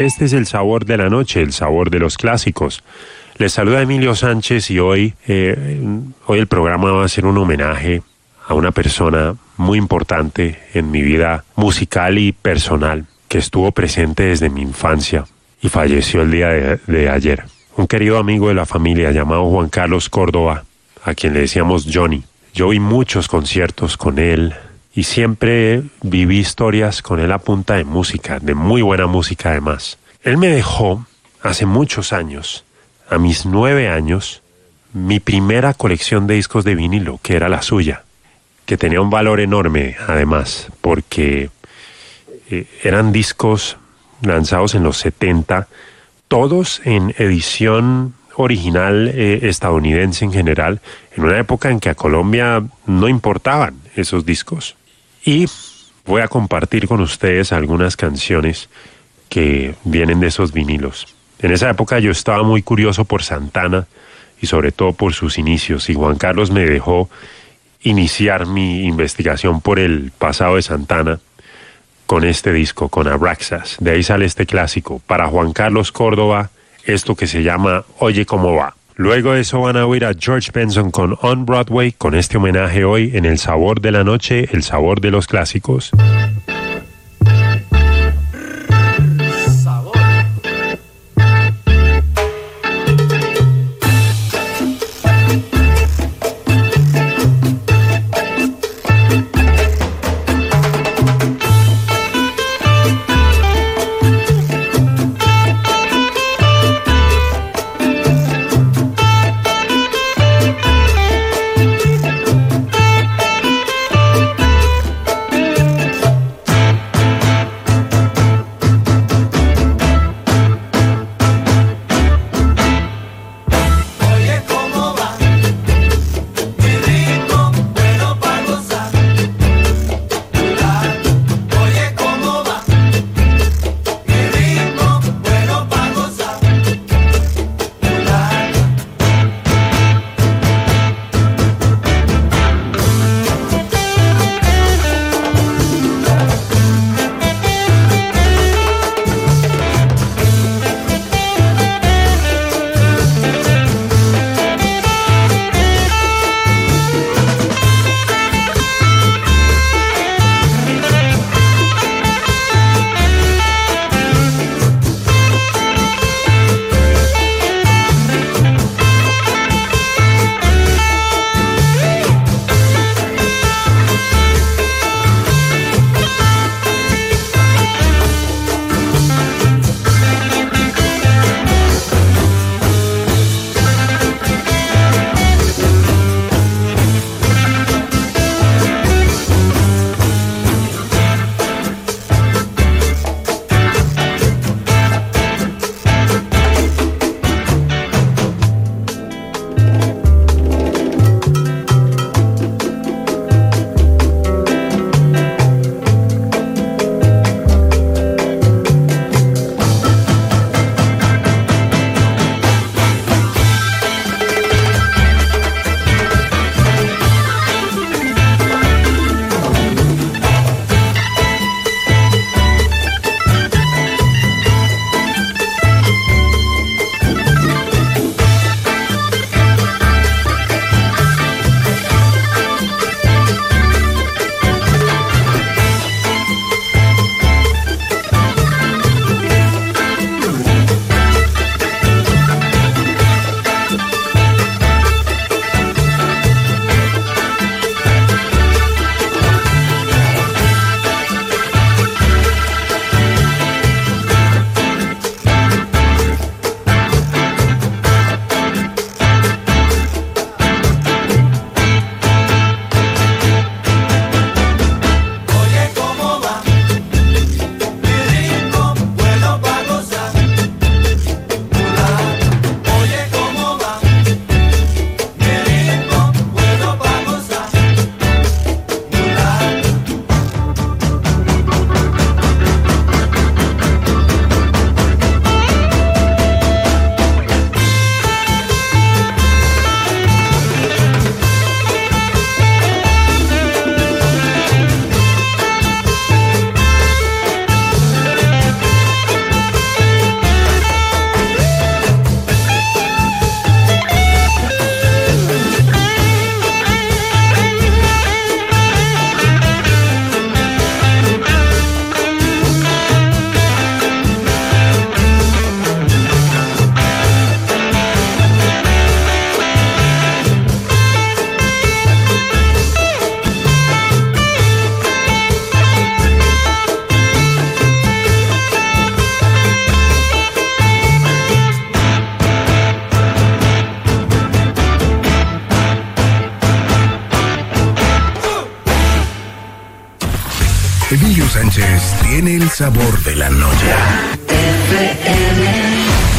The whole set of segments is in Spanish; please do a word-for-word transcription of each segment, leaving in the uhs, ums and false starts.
Este es el sabor de la noche, el sabor de los clásicos. Les saluda Emilio Sánchez y hoy, eh, hoy el programa va a ser un homenaje a una persona muy importante en mi vida musical y personal, que estuvo presente desde mi infancia y falleció el día de, de ayer. Un querido amigo de la familia llamado Juan Carlos Córdoba, a quien le decíamos Johnny. Yo vi muchos conciertos con él y siempre viví historias con él a punta de música, de muy buena música además. Él me dejó hace muchos años, a mis nueve años, mi primera colección de discos de vinilo, que era la suya, que tenía un valor enorme además, porque eh, eran discos lanzados en los setenta, todos en edición original eh, estadounidense en general, en una época en que a Colombia no importaban esos discos. Y voy a compartir con ustedes algunas canciones que vienen de esos vinilos. En esa época yo estaba muy curioso por Santana y sobre todo por sus inicios, y Juan Carlos me dejó iniciar mi investigación por el pasado de Santana con este disco, con Abraxas. De ahí sale este clásico, para Juan Carlos Córdoba, esto que se llama Oye Cómo Va. Luego de eso van a oír a George Benson con On Broadway, con este homenaje hoy en el sabor de la noche, el sabor de los clásicos. Emilio Sánchez tiene el sabor de la noche. F M.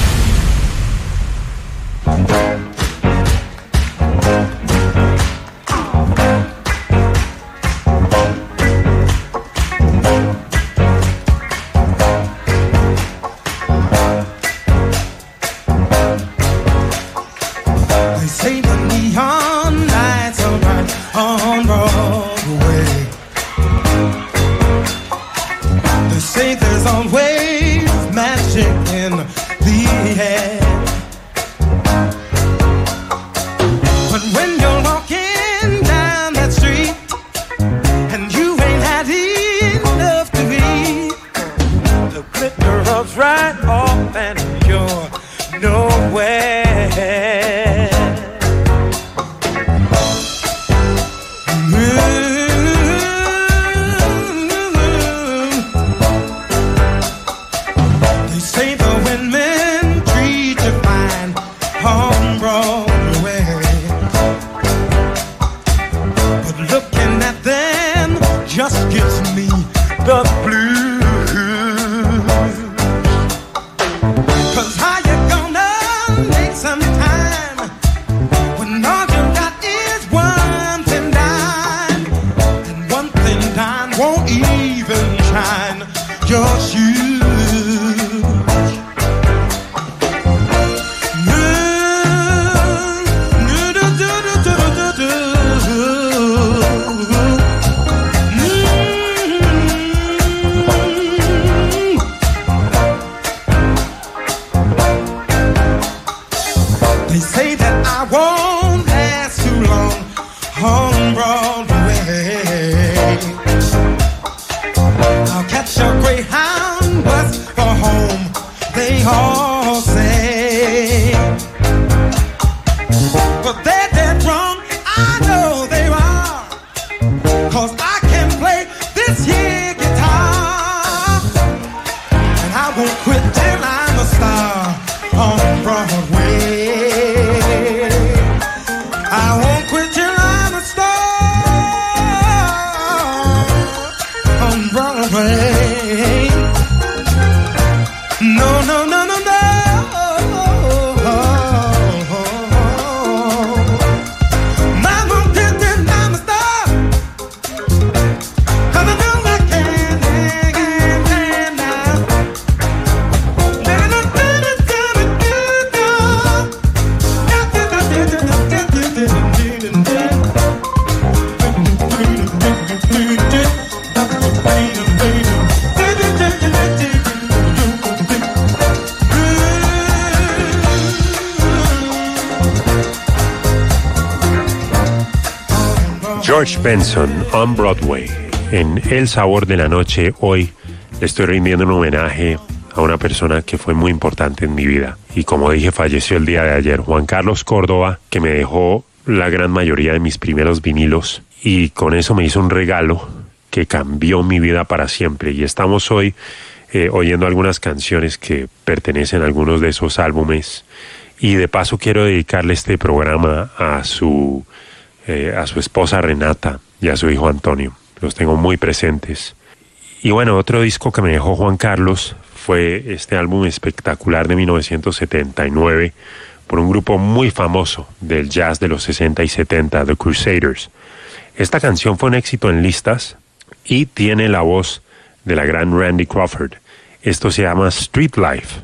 George Benson on Broadway. En El Sabor de la Noche hoy le estoy rindiendo un homenaje a una persona que fue muy importante en mi vida. Y como dije, falleció el día de ayer, Juan Carlos Córdoba, que me dejó la gran mayoría de mis primeros vinilos y con eso me hizo un regalo que cambió mi vida para siempre. Y estamos hoy eh, oyendo algunas canciones que pertenecen a algunos de esos álbumes. Y de paso quiero dedicarle este programa a su... Eh, a su esposa Renata y a su hijo Antonio. Los tengo muy presentes. Y bueno, otro disco que me dejó Juan Carlos fue este álbum espectacular de mil novecientos setenta y nueve por un grupo muy famoso del jazz de los sesenta y setenta, The Crusaders. Esta canción fue un éxito en listas y tiene la voz de la gran Randy Crawford. Esto se llama Street Life.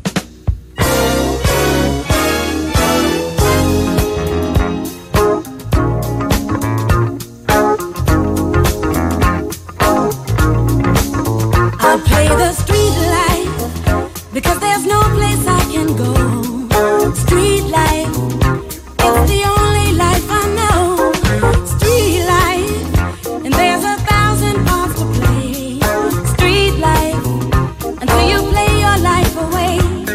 Because there's no place I can go. Street life, it's the only life I know. Street life, and there's a thousand parts to play. Street life, until you play your life away.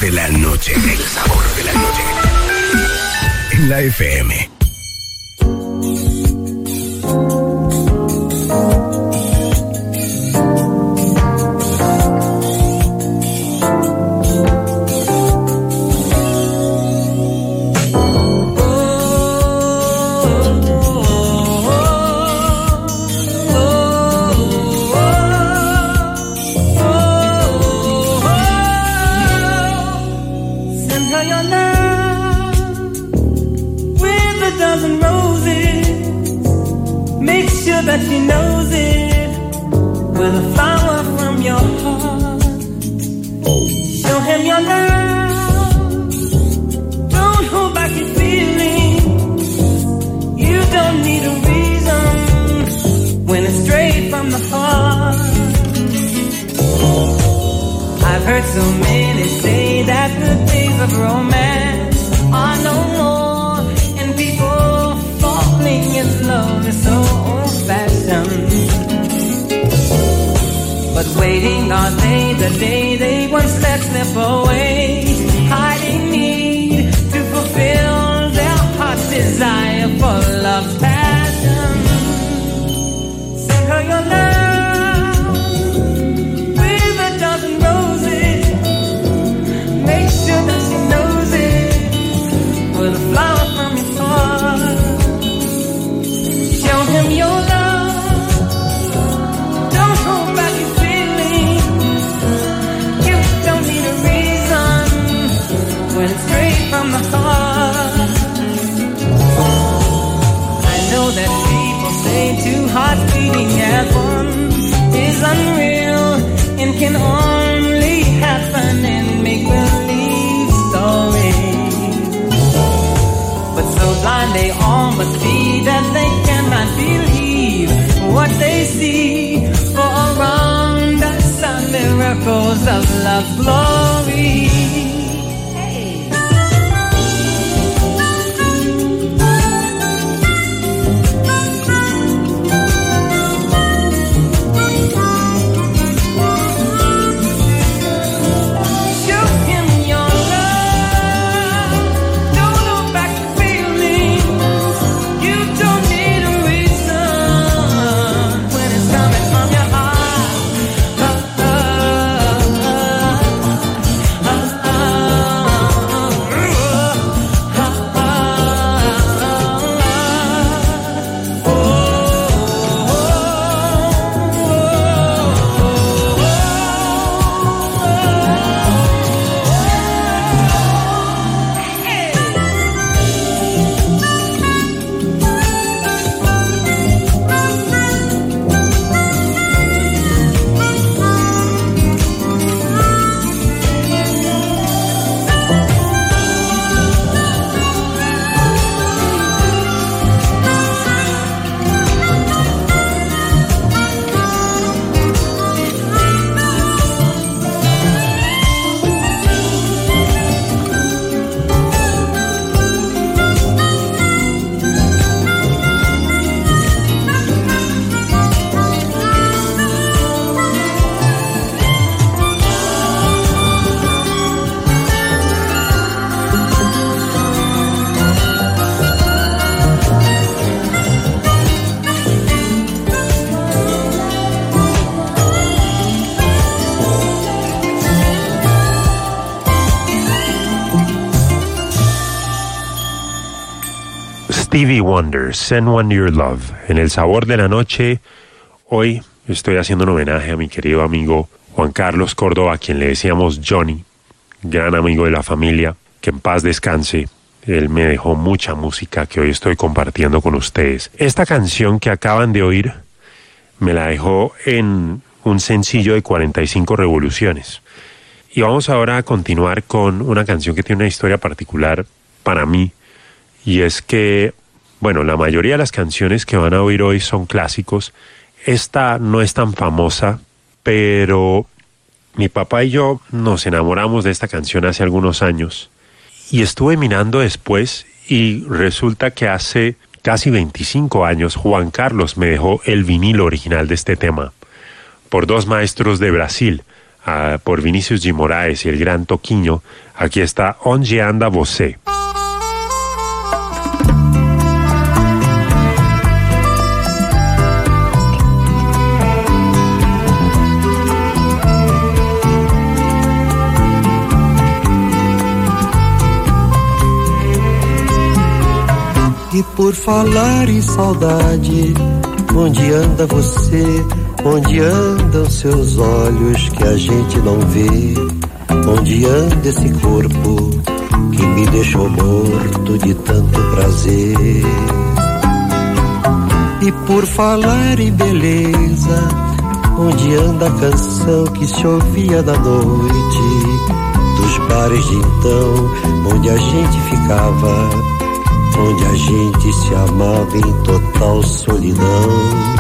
de la noche. El sabor de la noche. En la F M. That she knows it with a flower from your heart. Show him your love. Don't hold back your feelings. You don't need a reason when it's straight from the heart. I've heard so many say that the days of romance are no more, and people falling in love is so old-fashioned. But waiting all day, the day they once let slip away, hiding need to fulfill their heart's desire for love's passion. Send her your love with a dozen roses. Make sure that she knows it with a flower from your heart. Show him your love. Don't hold back your feelings. You don't need a reason when it's straight from the heart. I know that people say two hearts beating as one is unreal and can only happen in make-believe stories. But so blind they all must be that they cannot believe what they see. For around us are miracles of love's glory. Stevie Wonder, Send One Your Love. En el sabor de la noche, hoy estoy haciendo un homenaje a mi querido amigo Juan Carlos Córdoba, a quien le decíamos Johnny, gran amigo de la familia, que en paz descanse. Él me dejó mucha música que hoy estoy compartiendo con ustedes. Esta canción que acaban de oír me la dejó en un sencillo de cuarenta y cinco revoluciones. Y vamos ahora a continuar con una canción que tiene una historia particular para mí, y es que, bueno, la mayoría de las canciones que van a oír hoy son clásicos. Esta no es tan famosa, pero mi papá y yo nos enamoramos de esta canción hace algunos años, y estuve mirando después y resulta que hace casi veinticinco años Juan Carlos me dejó el vinilo original de este tema por dos maestros de Brasil, uh, por Vinicius G. Moraes y el gran Toquinho. Aquí está Onde Anda Você. E por falar em saudade, onde anda você? Onde andam seus olhos que a gente não vê? Onde anda esse corpo que me deixou morto de tanto prazer? E por falar em beleza, onde anda a canção que se ouvia da noite? Dos bares de então, onde a gente ficava, onde a gente se amava em total solidão.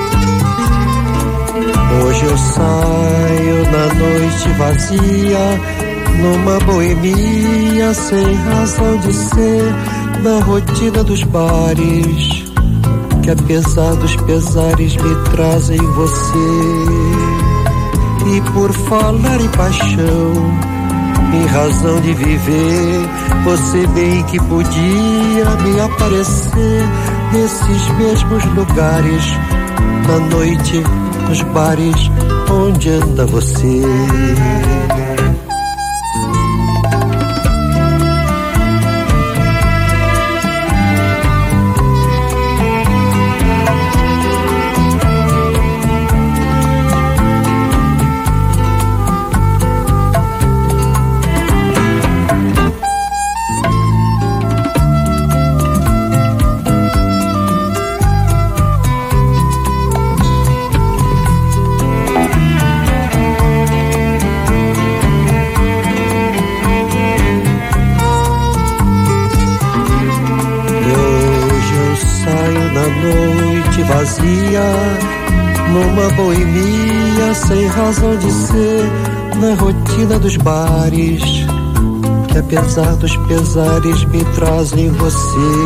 Hoje eu saio na noite vazia, numa boemia sem razão de ser, na rotina dos bares, que apesar dos pesares me trazem você. E por falar em paixão, em razão de viver, você bem que podia me aparecer nesses mesmos lugares, na noite, nos bares, onde anda você? Numa boemia sem razão de ser, na rotina dos bares, que apesar dos pesares me trazem você.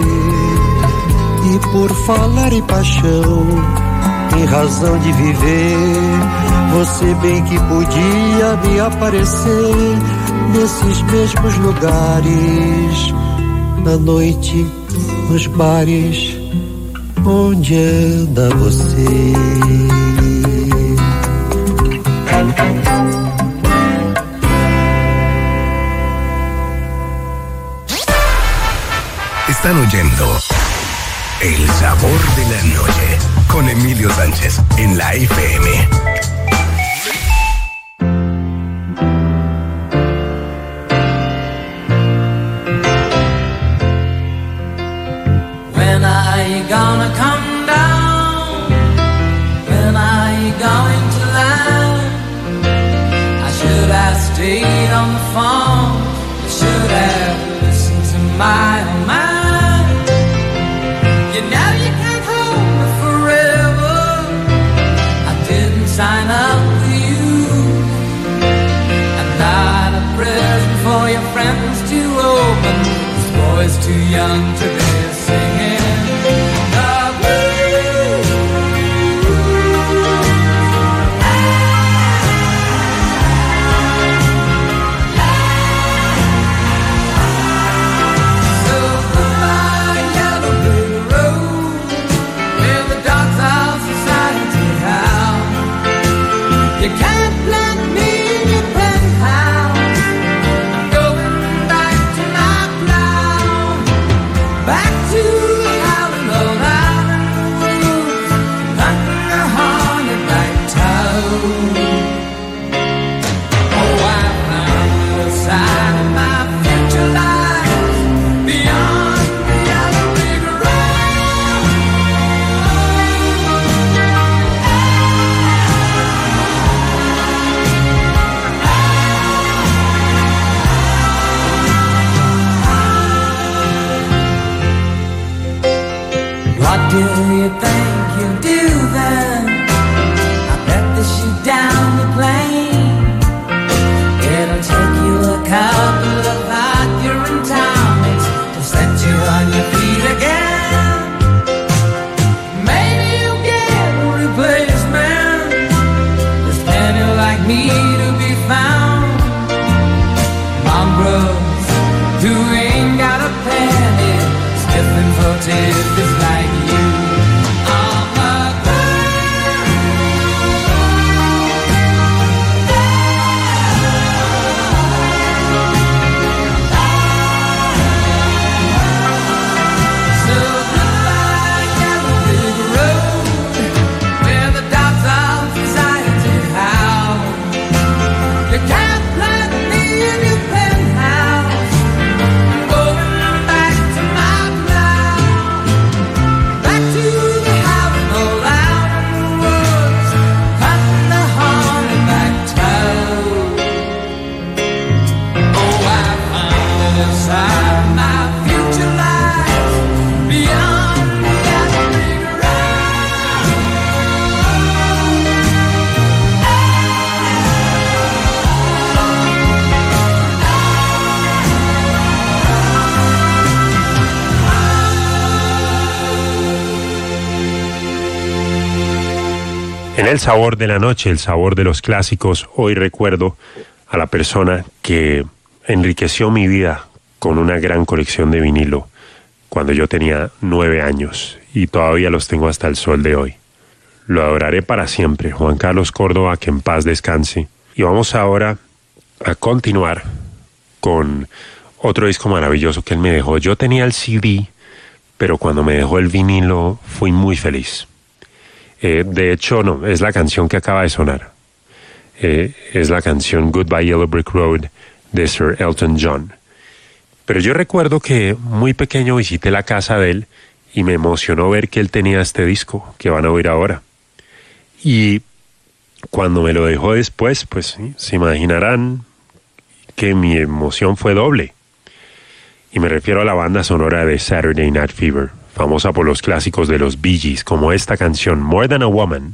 E por falar em paixão, em razão de viver, você bem que podia me aparecer nesses mesmos lugares, na noite, nos bares, onde anda você? Están oyendo El Sabor de la Noche con Emilio Sánchez en la F M. Gonna come down? When are you going to land? I should have stayed on the phone, I should have listened to my own mind. You know you can't hold me forever, I didn't sign up for you. I'm not a present for your friends to open, this boy's too young to be singing. What do you think you'll do then? I bet they shoot down the plane. It'll take you a couple of hot urine tonics to set you on your feet again. Maybe you'll get a replacement. There's plenty like me just like you. I'm a So goodbye, yellow brick road, where the dogs of society howl. You can't plant me in your penthouse. Going back to my cloud, back to the house no loud in the woods, cutting the hornback toad. Oh, I found inside my future lies beyond the yellow brick road. En el sabor de la noche, el sabor de los clásicos, hoy recuerdo a la persona que enriqueció mi vida con una gran colección de vinilo cuando yo tenía nueve años y todavía los tengo hasta el sol de hoy. Lo adoraré para siempre, Juan Carlos Córdoba, que en paz descanse. Y vamos ahora a continuar con otro disco maravilloso que él me dejó. Yo tenía el C D, pero cuando me dejó el vinilo fui muy feliz. Eh, de hecho, no, es la canción que acaba de sonar. Eh, es la canción Goodbye Yellow Brick Road de Sir Elton John. Pero yo recuerdo que muy pequeño visité la casa de él y me emocionó ver que él tenía este disco que van a oír ahora. Y cuando me lo dejó después, pues sí, se imaginarán que mi emoción fue doble. Y me refiero a la banda sonora de Saturday Night Fever, famosa por los clásicos de los Bee Gees, como esta canción, More Than a Woman.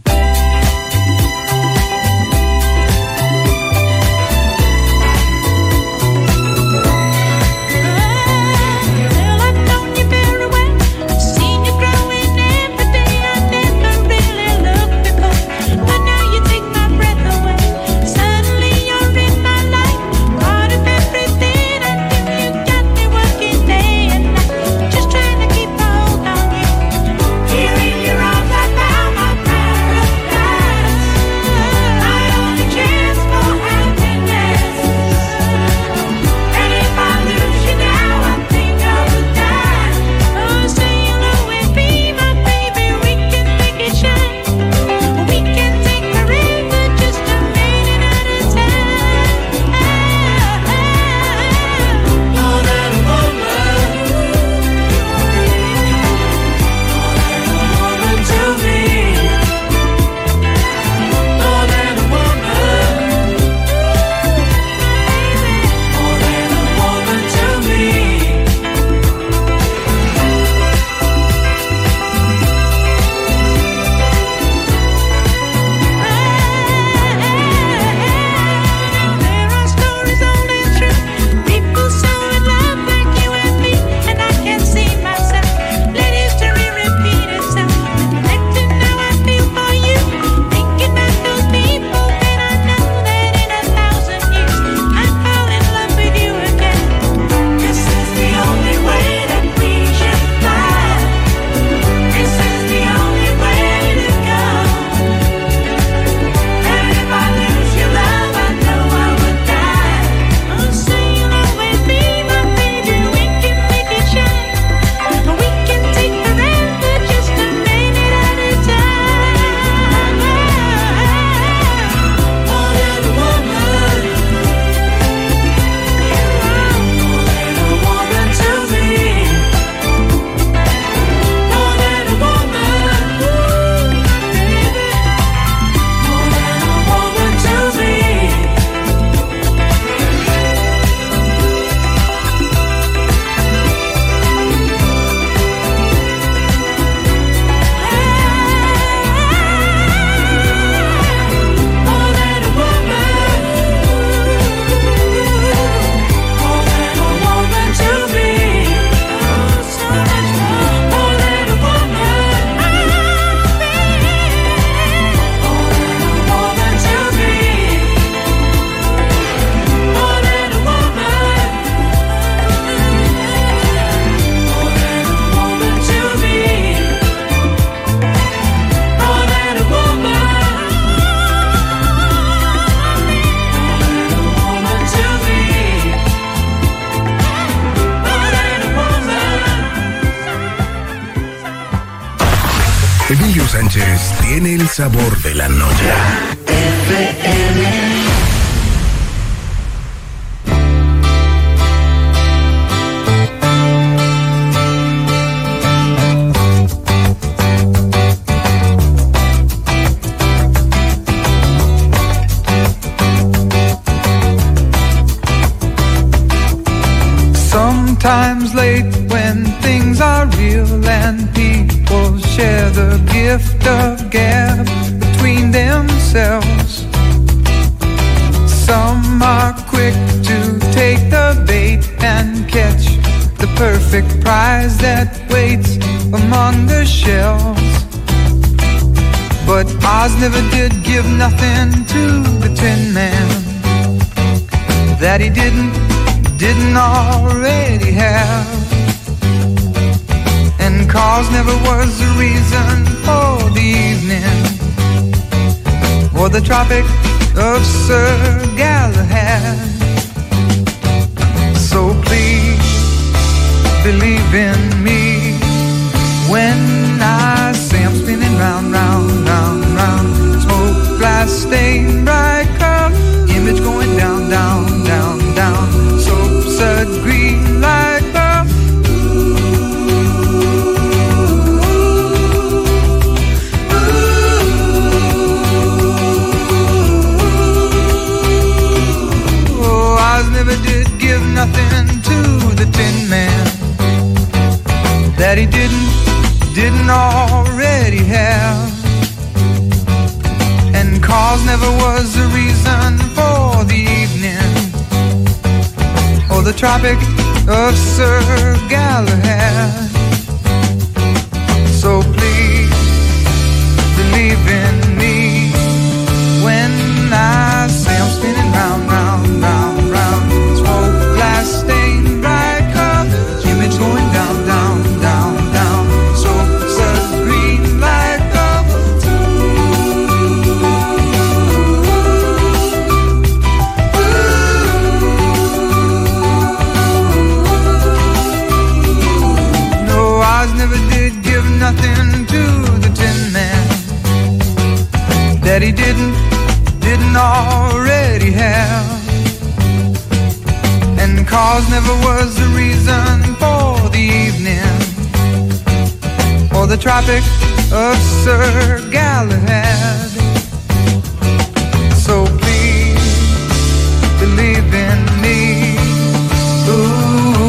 Here in your arms I found my pride. Emilio Sánchez tiene el sabor de la noche. F M. Sometimes late when things are real and people share the gift of gab between themselves. Some are quick to take the bait and catch the perfect prize that waits among the shells. But Oz never did give nothing to the Tin Man that he didn't didn't already have. And cause never was the reason for the evening or the Tropic of Sir Galahad. So please believe in me when I say I'm spinning round, round, round, round. Smoke, glass, stain, bright cup, image going down, down, down, down. Soapsuds, green light bulb. Oh, Oz never did give nothing to the Tin Man that he didn't, didn't already have. And cause never was the reason for the evening or the Tropic of Sir Galahad. So please believe in me when I say I'm spinning round, round, round, round. Smoke, glass, stain, bright cup, image going down, down, down, down. So such green light up. Never did give nothing to the Tin Man that he didn't, didn't already have. And cause never was the reason for the evening or the Tropic of Sir Galahad. So please believe in me. Ooh.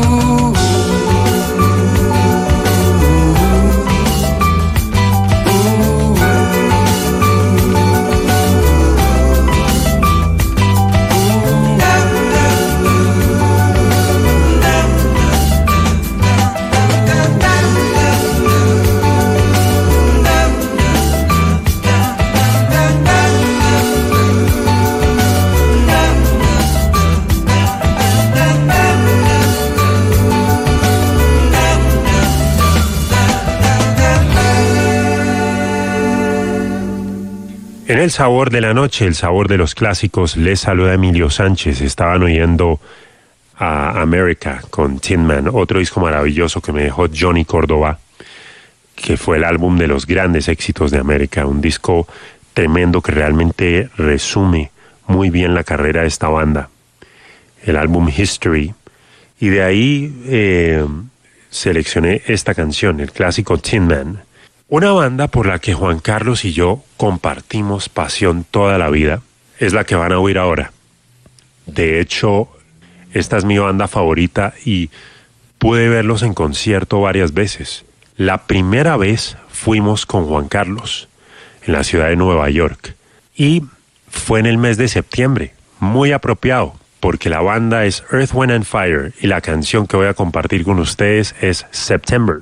En el sabor de la noche, el sabor de los clásicos, les saluda Emilio Sánchez. Estaban oyendo a America con Tin Man, otro disco maravilloso que me dejó Johnny Córdoba, que fue el álbum de los grandes éxitos de América, un disco tremendo que realmente resume muy bien la carrera de esta banda. El álbum History, y de ahí eh, seleccioné esta canción, el clásico Tin Man. Una banda por la que Juan Carlos y yo compartimos pasión toda la vida es la que van a oír ahora. De hecho, esta es mi banda favorita y pude verlos en concierto varias veces. La primera vez fuimos con Juan Carlos en la ciudad de Nueva York y fue en el mes de septiembre, muy apropiado porque la banda es Earth, Wind and Fire y la canción que voy a compartir con ustedes es September.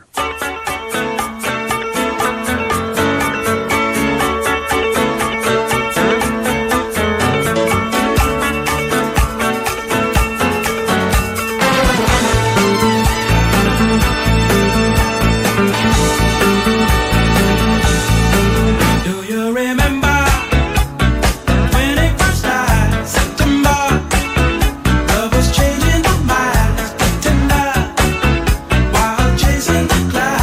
Chasing the clouds.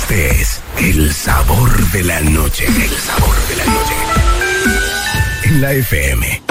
Este es el sabor de la noche. El sabor de la noche. En la F M.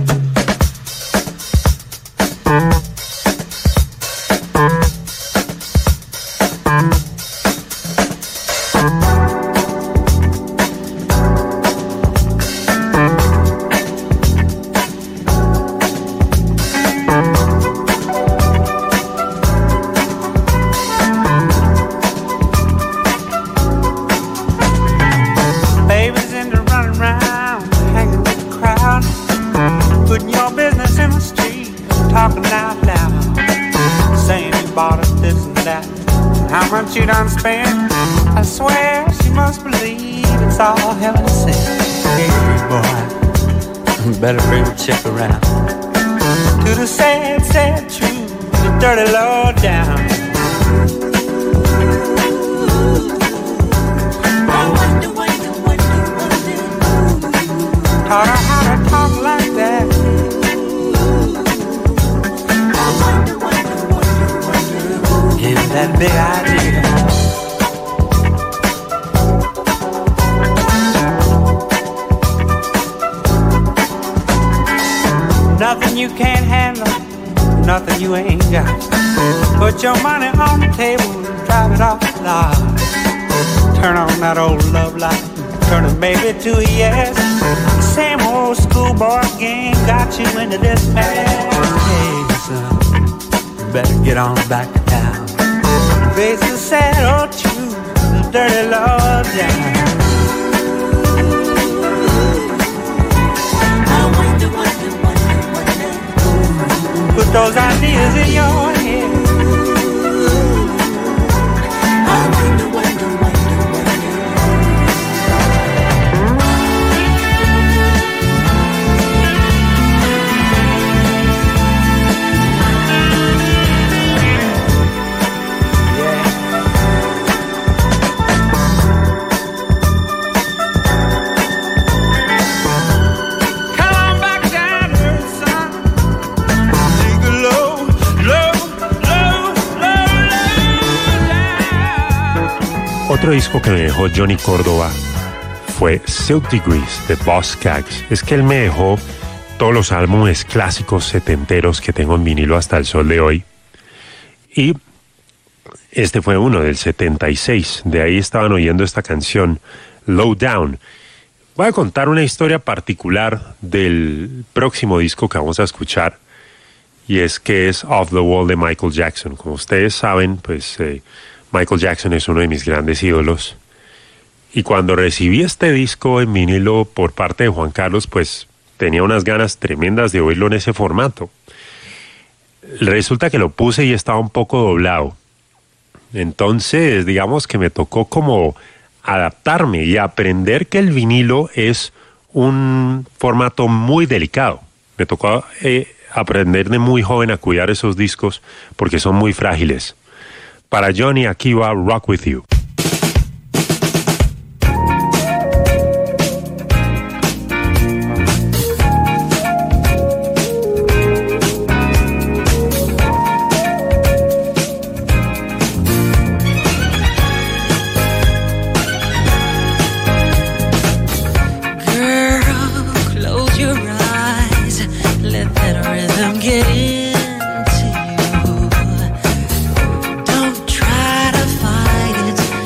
You done spent, I swear she must believe it's all heaven sent. Hey boy, better bring the chick around to the sad, sad truth, the dirty low down. Taught her how to talk like that. Give her that big idea. Nothing you can't handle, nothing you ain't got. Put your money on the table and drive it off the lot. Turn on that old love light, turn it maybe to a yes. Same old schoolboy game got you into this mess. Hey son, you better get on back to town. Face the sad old truth, the dirty love down. Put those ideas in your head. I wonder, wonder, wonder, wonder. Otro disco que me dejó Johnny Córdoba fue Silk Degrees de Boss Skaggs. Es que él me dejó todos los álbumes clásicos setenteros que tengo en vinilo hasta el sol de hoy. Y este fue uno del setenta y seis. De ahí estaban oyendo esta canción, Low Down. Voy a contar una historia particular del próximo disco que vamos a escuchar. Y es que es Off the Wall de Michael Jackson. Como ustedes saben, pues eh, Michael Jackson es uno de mis grandes ídolos. Y cuando recibí este disco en vinilo por parte de Juan Carlos, pues tenía unas ganas tremendas de oírlo en ese formato. Resulta que lo puse y estaba un poco doblado. Entonces, digamos que me tocó como adaptarme y aprender que el vinilo es un formato muy delicado. Me tocó eh, aprender de muy joven a cuidar esos discos porque son muy frágiles. Para Johnny, aquí va Rock With You. Get into you. Don't try to fight it.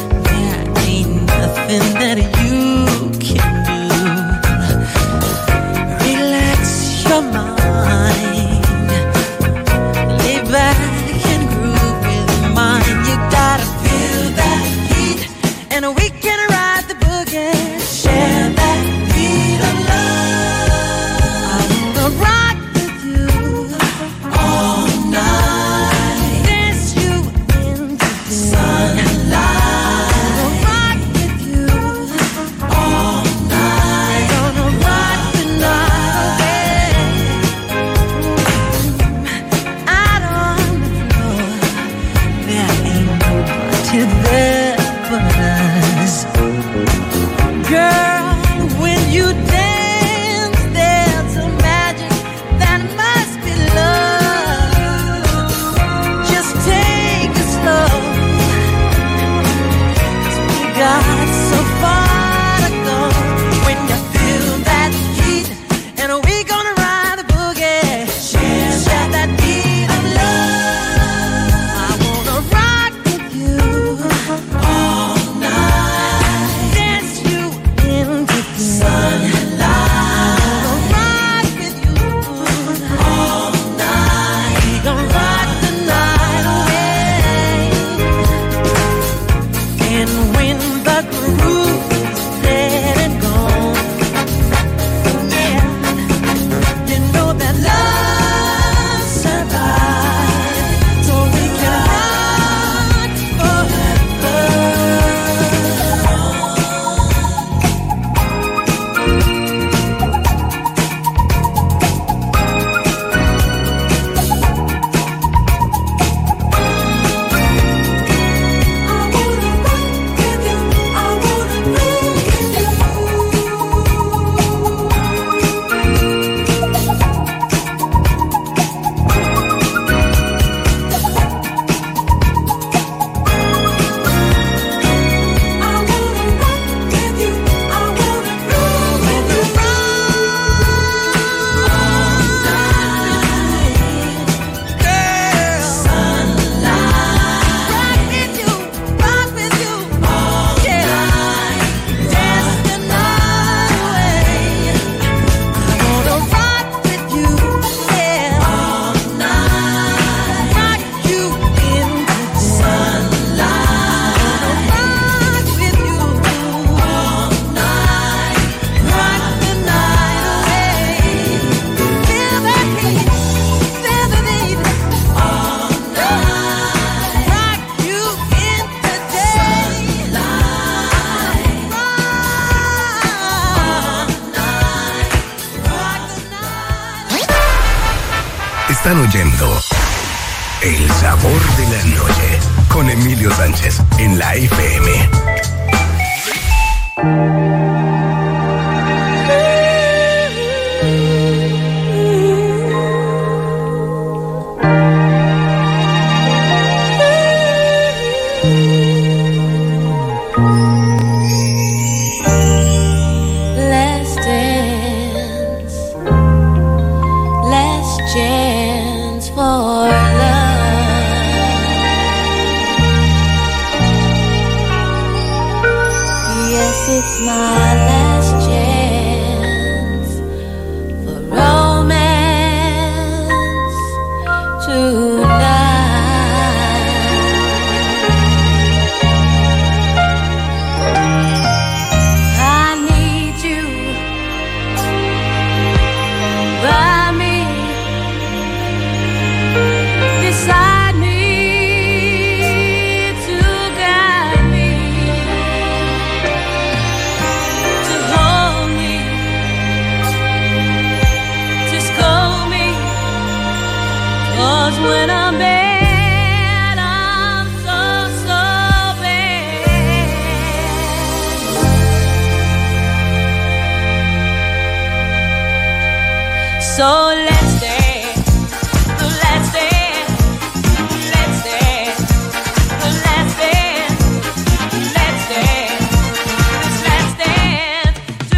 Están oyendo El Sabor de la Noche con Emilio Sánchez en la F M. It's my last chance for romance tonight. I need you by me, beside me. When I'm bad, I'm so, so bad. So let's dance, let's dance, let's dance, let's dance, let's dance, let's dance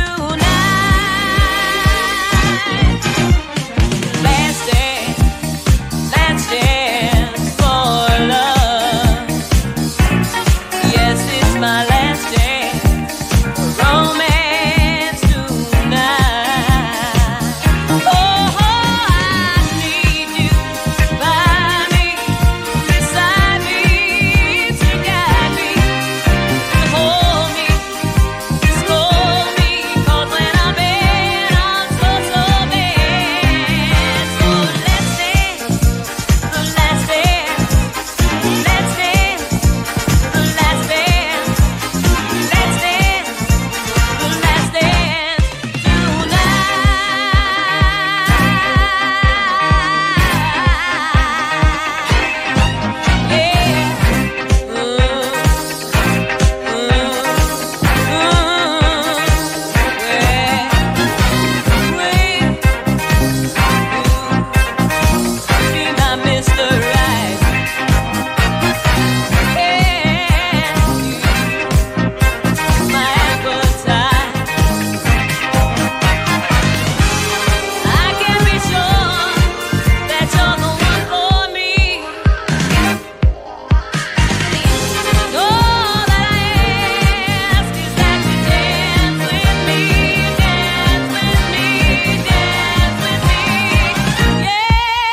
tonight. Let's dance. Let's dance for love. Yes, it's my last dance for romance tonight. Oh, I need you by me, beside me, to guide me, to hold me, to scold me, 'cause when I'm bad, I'm so, so bad. So let's dance. Let's dance, let's dance, let's dance, let's dance, let's dance tonight. Yeah. Ooh, ooh, ooh, yeah. Be my Mister Right. And you, my appetite. I can be sure that you're the one for me. All that I ask is that you dance with me, dance with me, dance with me. Yeah.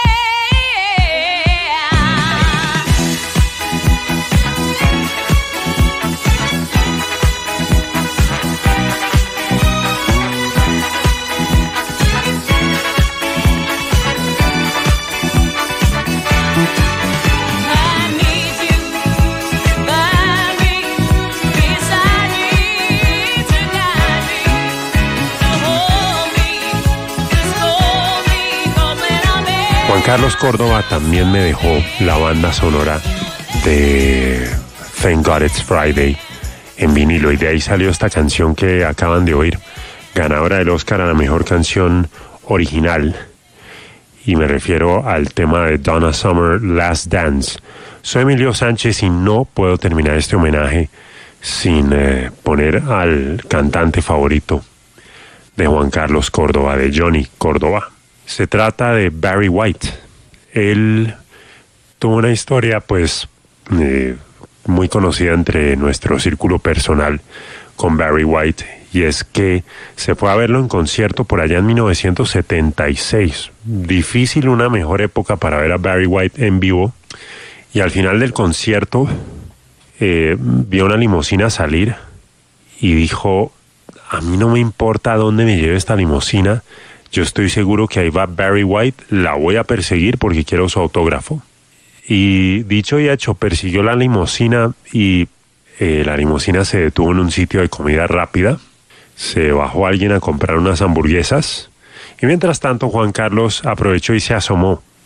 I need you by me, beside me, to guide me, to hold me, to scold me, 'cause when I'm bad. Juan Carlos Córdoba también me dejó la banda sonora de Thank God It's Friday en vinilo, y de ahí salió esta canción que acaban de oír, ganadora del Oscar a la mejor canción original, y me refiero al tema de Donna Summer, Last Dance. Soy Emilio Sánchez y no puedo terminar este homenaje sin eh, poner al cantante favorito de Juan Carlos Córdoba, de Johnny Córdoba. Se trata de Barry White. Él tuvo una historia pues eh, muy conocida entre nuestro círculo personal con Barry White, y es que se fue a verlo en concierto por allá en mil novecientos setenta y seis. Difícil una mejor época para ver a Barry White en vivo, y al final del concierto eh, vio una limusina salir y dijo: a mí no me importa a dónde me lleve esta limusina, yo estoy seguro que ahí va Barry White, la voy a perseguir porque quiero su autógrafo. Y dicho y hecho, persiguió la limusina, y eh, la limusina se detuvo en un sitio de comida rápida. Se bajó alguien a comprar unas hamburguesas, y mientras tanto Juan Carlos aprovechó y se asomó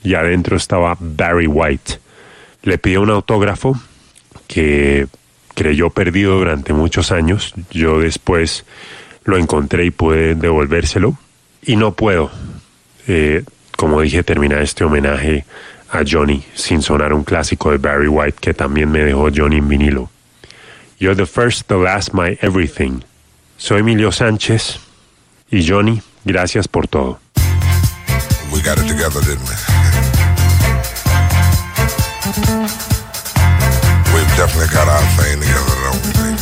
y adentro estaba Barry White. Le pidió un autógrafo que creyó perdido durante muchos años. Yo después lo encontré y pude devolvérselo. Y no puedo, eh, como dije, terminar este homenaje a Johnny sin sonar un clásico de Barry White que también me dejó Johnny en vinilo. You're the first, the last, my everything. Soy Emilio Sánchez y Johnny, gracias por todo. We got it together, didn't we? We've definitely got our thing together, don't we, baby?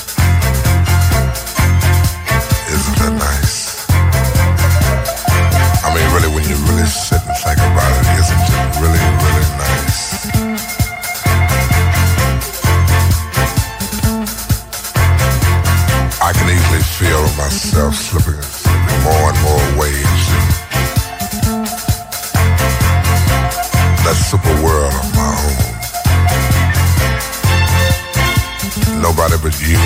Isn't that nice? I mean, really, when you really sit and think about it, isn't it really, really nice? I can easily feel myself slipping, slipping more and more waves. That super world of my own. Nobody but you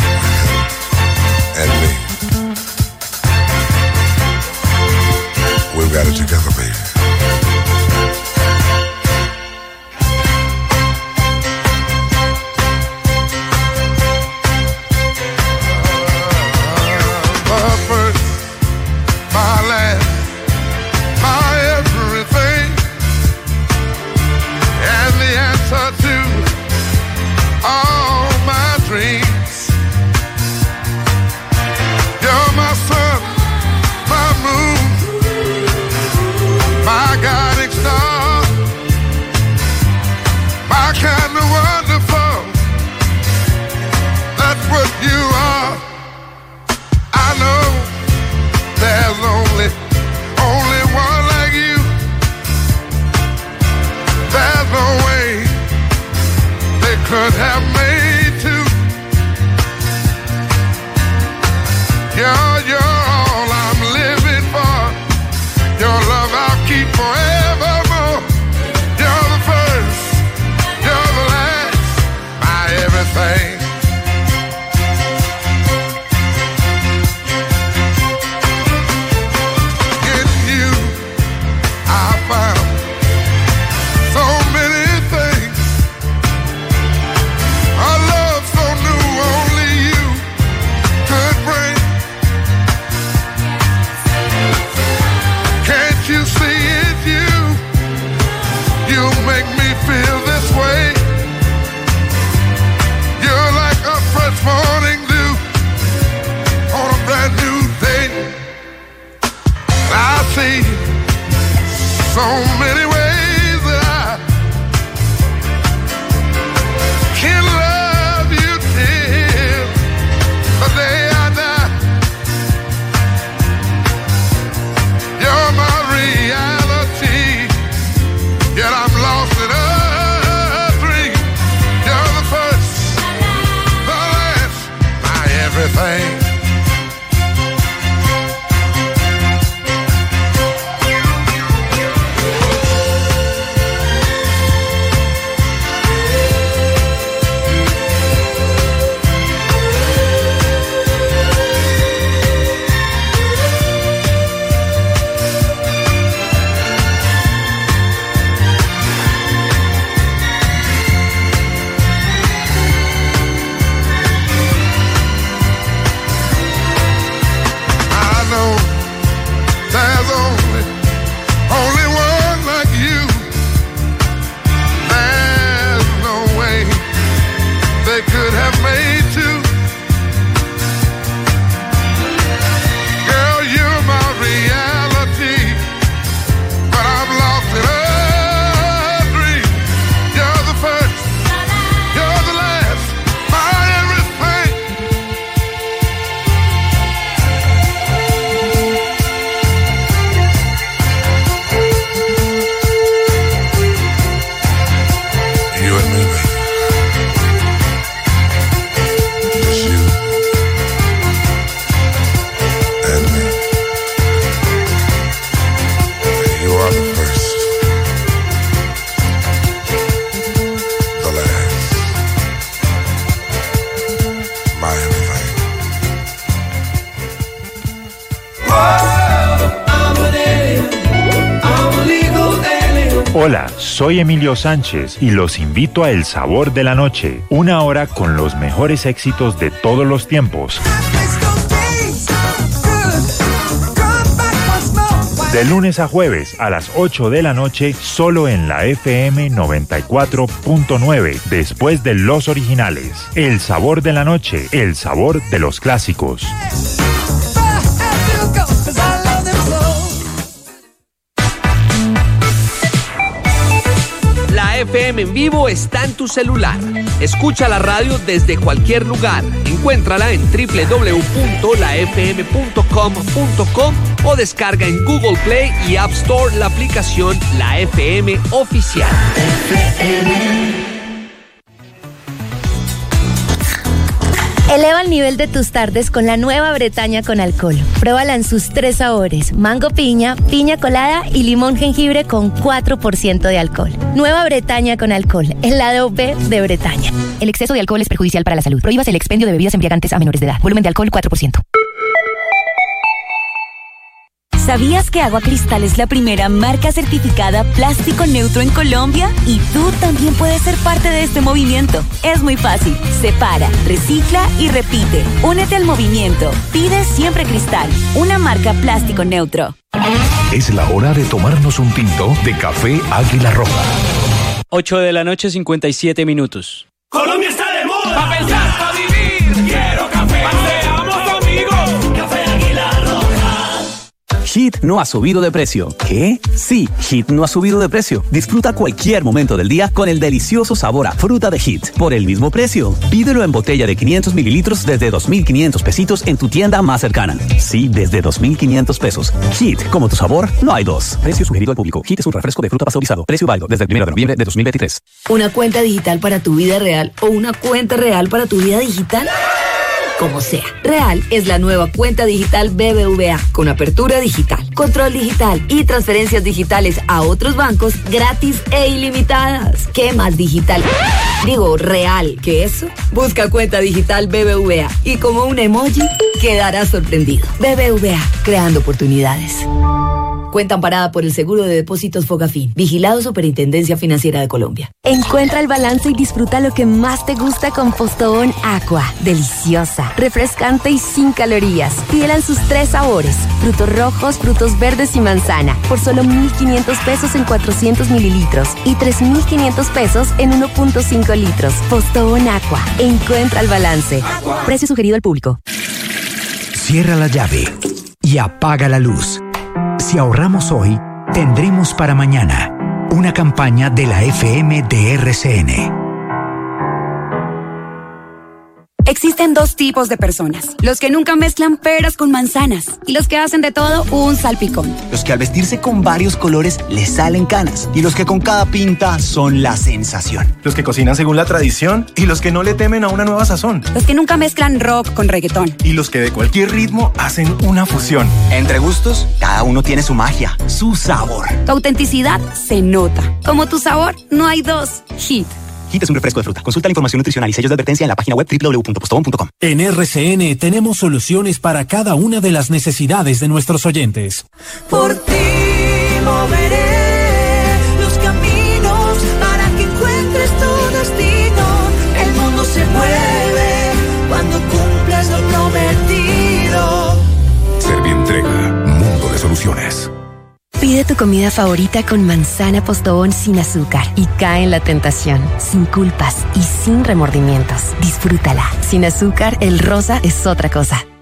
and me. We've got it together, baby. My first, my last, my everything, and the answer to all my dreams. Hola, soy Emilio Sánchez y los invito a El Sabor de la Noche, una hora con los mejores éxitos de todos los tiempos. De lunes a jueves a las ocho de la noche, solo en la F M noventa y cuatro punto nueve, después de los originales. El Sabor de la Noche, el sabor de los clásicos. La F M en vivo está en tu celular. Escucha la radio desde cualquier lugar. Encuéntrala en doble u doble u doble u punto la f m punto com punto co o descarga en Google Play y App Store la aplicación La F M Oficial. F M. Eleva el nivel de tus tardes con la nueva Bretaña con alcohol. Pruébala en sus tres sabores: mango piña, piña colada y limón jengibre con cuatro por ciento de alcohol. Nueva Bretaña con alcohol, el lado B de Bretaña. El exceso de alcohol es perjudicial para la salud. Prohíbas el expendio de bebidas embriagantes a menores de edad. Volumen de alcohol cuatro por ciento. ¿Sabías que Agua Cristal es la primera marca certificada plástico neutro en Colombia? Y tú también puedes ser parte de este movimiento. Es muy fácil. Separa, recicla y repite. Únete al movimiento. Pide siempre Cristal, una marca plástico neutro. Es la hora de tomarnos un tinto de café Águila Roja. ocho de la noche, cincuenta y siete minutos. Colombia está de moda. Pa' pensar, pa' vivir. Quiero café. Seamos amigos. Café Águila Roja. Hit no ha subido de precio. ¿Qué? Sí, Hit no ha subido de precio. Disfruta cualquier momento del día con el delicioso sabor a fruta de Hit por el mismo precio. Pídelo en botella de quinientos mililitros desde dos mil quinientos pesitos en tu tienda más cercana. Sí, desde dos mil quinientos pesos. Hit, como tu sabor, no hay dos. Precio sugerido al público. Hit es un refresco de fruta pasteurizado. Precio válido desde el primero de noviembre de dos mil veintitrés. ¿Una cuenta digital para tu vida real o una cuenta real para tu vida digital? Como sea, Real es la nueva cuenta digital B B V A con apertura digital, control digital y transferencias digitales a otros bancos gratis e ilimitadas. ¿Qué más digital? Digo, real que eso. Busca cuenta digital B B V A y como un emoji quedarás sorprendido. B B V A, creando oportunidades. Cuenta amparada por el Seguro de Depósitos Fogafín. Vigilado Superintendencia Financiera de Colombia. Encuentra el balance y disfruta lo que más te gusta con Postobón Aqua. Deliciosa, refrescante y sin calorías. Pídela en sus tres sabores: frutos rojos, frutos verdes y manzana. Por solo mil quinientos pesos en cuatrocientos mililitros y tres mil quinientos pesos en uno punto cinco litros. Postobón Aqua. Encuentra el balance. Aqua. Precio sugerido al público. Cierra la llave y apaga la luz. Si ahorramos hoy, tendremos para mañana. Una campaña de la F M de R C N. Existen dos tipos de personas: los que nunca mezclan peras con manzanas y los que hacen de todo un salpicón. Los que al vestirse con varios colores les salen canas y los que con cada pinta son la sensación. Los que cocinan según la tradición y los que no le temen a una nueva sazón. Los que nunca mezclan rock con reggaetón y los que de cualquier ritmo hacen una fusión. Entre gustos, cada uno tiene su magia, su sabor. Tu autenticidad se nota. Como tu sabor, no hay dos. Hit. Hit es un refresco de fruta. Consulta la información nutricional y sellos de advertencia en la página web doble u doble u doble u punto postobón punto com. En R C N tenemos soluciones para cada una de las necesidades de nuestros oyentes. Por ti moveré los caminos para que encuentres tu destino. El mundo se mueve cuando cumples lo prometido. Servientrega, mundo de soluciones. Pide tu comida favorita con manzana Postobón sin azúcar y cae en la tentación, sin culpas y sin remordimientos. Disfrútala. Sin azúcar, el rosa es otra cosa.